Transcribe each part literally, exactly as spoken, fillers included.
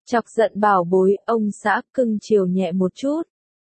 Chọc giận bảo bối, ông xã cưng chiều nhẹ một chút.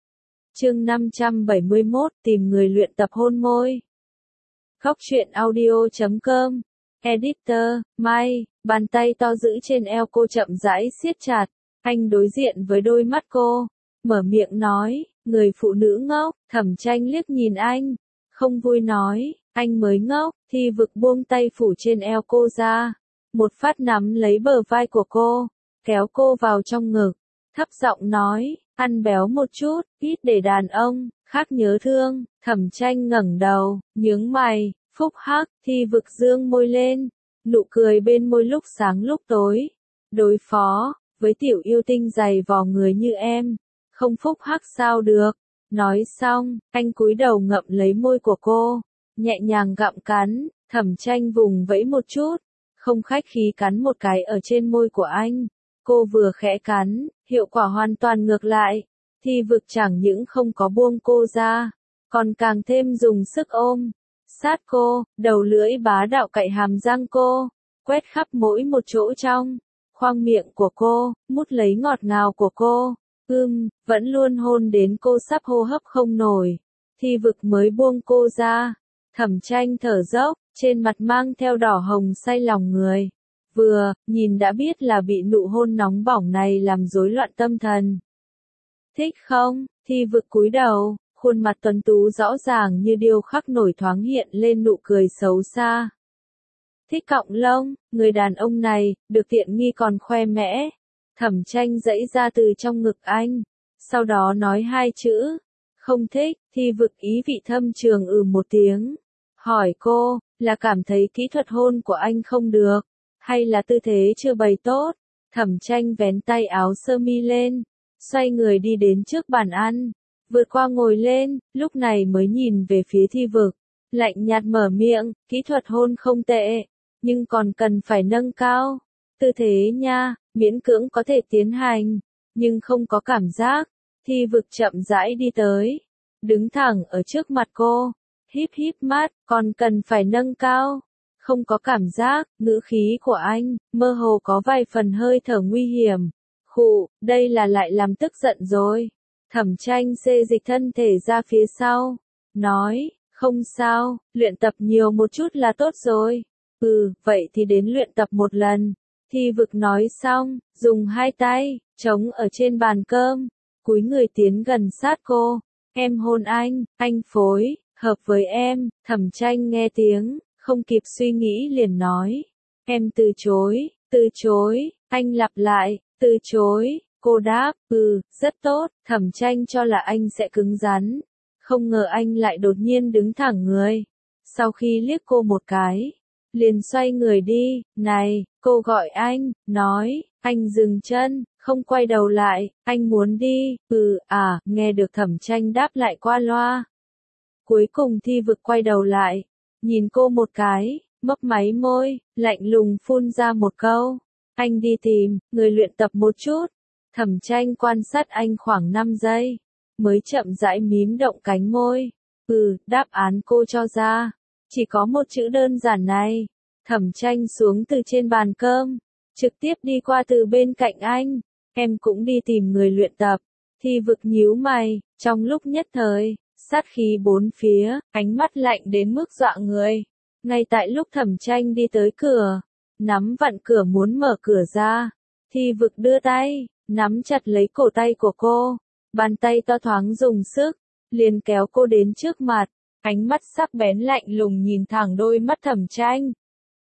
Chương năm trăm bảy mươi mốt, tìm người luyện tập hôn môi. Khóc chuyện audio chấm com. Editor, Mai, bàn tay to giữ trên eo cô chậm rãi siết chặt. Anh đối diện với đôi mắt cô, mở miệng nói, người phụ nữ ngốc. Thẩm Tranh liếc nhìn anh, không vui nói, anh mới ngốc. Thi Vực buông tay phủ trên eo cô ra, một phát nắm lấy bờ vai của cô, kéo cô vào trong ngực, thấp giọng nói, ăn béo một chút, ít để đàn ông khác nhớ thương. Thẩm Tranh ngẩng đầu, nhướng mày, phúc hắc. Thi Vực dương môi lên, nụ cười bên môi lúc sáng lúc tối. Đối phó với tiểu yêu tinh dày vò người như em, không phúc hắc sao được. Nói xong, anh cúi đầu ngậm lấy môi của cô, nhẹ nhàng gặm cắn. Thẩm Tranh vùng vẫy một chút, không khách khí cắn một cái ở trên môi của anh. Cô vừa khẽ cắn, hiệu quả hoàn toàn ngược lại. Thi Vực chẳng những không có buông cô ra, còn càng thêm dùng sức ôm sát cô, đầu lưỡi bá đạo cạy hàm răng cô, quét khắp mỗi một chỗ trong khoang miệng của cô, mút lấy ngọt ngào của cô. Ưm, vẫn luôn hôn đến cô sắp hô hấp không nổi. Thi Vực mới buông cô ra. Thẩm Tranh thở dốc, trên mặt mang theo đỏ hồng say lòng người. Vừa nhìn đã biết là bị nụ hôn nóng bỏng này làm rối loạn tâm thần. Thích không? Thi Vực cúi đầu, khuôn mặt tuấn tú rõ ràng như điêu khắc nổi thoáng hiện lên nụ cười xấu xa. Thích cọng lông, người đàn ông này, được tiện nghi còn khoe mẽ. Thẩm Tranh giãy ra từ trong ngực anh, sau đó nói hai chữ, không thích. Thi Vực ý vị thâm trường ừ một tiếng, hỏi cô, là cảm thấy kỹ thuật hôn của anh không được, hay là tư thế chưa bày tốt? Thẩm Tranh vén tay áo sơ mi lên, xoay người đi đến trước bàn ăn, vượt qua ngồi lên, lúc này mới nhìn về phía Thi Vực, lạnh nhạt mở miệng, kỹ thuật hôn không tệ, nhưng còn cần phải nâng cao tư thế nha, miễn cưỡng có thể tiến hành, nhưng không có cảm giác. Thi Vực chậm rãi đi tới, đứng thẳng ở trước mặt cô, híp híp mắt, còn cần phải nâng cao, không có cảm giác. Ngữ khí của anh mơ hồ có vài phần hơi thở nguy hiểm. Khụ, đây là lại làm tức giận rồi. Thẩm Tranh xê dịch thân thể ra phía sau, nói, không sao, luyện tập nhiều một chút là tốt rồi. Ừ, vậy thì đến luyện tập một lần. Thi Vực nói xong, dùng hai tay chống ở trên bàn cơm, cúi người tiến gần sát cô. Em hôn anh, anh phối hợp với em. Thẩm Tranh nghe tiếng, không kịp suy nghĩ liền nói, em từ chối, từ chối. Anh lặp lại, từ chối. Cô đáp, ừ, rất tốt. Thẩm Tranh cho là anh sẽ cứng rắn, không ngờ anh lại đột nhiên đứng thẳng người. Sau khi liếc cô một cái, liền xoay người đi. Này, cô gọi anh, nói, anh dừng chân, không quay đầu lại. Anh muốn đi? Ừ, à, nghe được Thẩm Tranh đáp lại qua loa. Cuối cùng Thi Vực quay đầu lại, nhìn cô một cái, mấp máy môi, lạnh lùng phun ra một câu, anh đi tìm người luyện tập một chút. Thẩm Tranh quan sát anh khoảng năm giây, mới chậm rãi mím động cánh môi. Ừ, đáp án cô cho ra chỉ có một chữ đơn giản này. Thẩm Tranh xuống từ trên bàn cơm, trực tiếp đi qua từ bên cạnh anh. Em cũng đi tìm người luyện tập. Thi Vực nhíu mày, trong lúc nhất thời, sát khí bốn phía, ánh mắt lạnh đến mức dọa người. Ngay tại lúc Thẩm Tranh đi tới cửa, nắm vặn cửa muốn mở cửa ra, Thi Vực đưa tay, nắm chặt lấy cổ tay của cô, bàn tay to thoáng dùng sức, liền kéo cô đến trước mặt, ánh mắt sắc bén lạnh lùng nhìn thẳng đôi mắt Thẩm Tranh.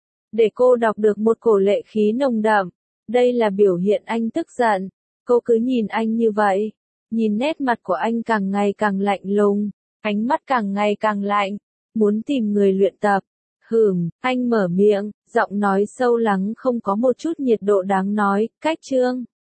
Để cô đọc được một cổ lệ khí nồng đậm, đây là biểu hiện anh tức giận. Cô cứ nhìn anh như vậy, nhìn nét mặt của anh càng ngày càng lạnh lùng, ánh mắt càng ngày càng lạnh, muốn tìm người luyện tập. Hừm, anh mở miệng, giọng nói sâu lắng không có một chút nhiệt độ đáng nói, cách chương.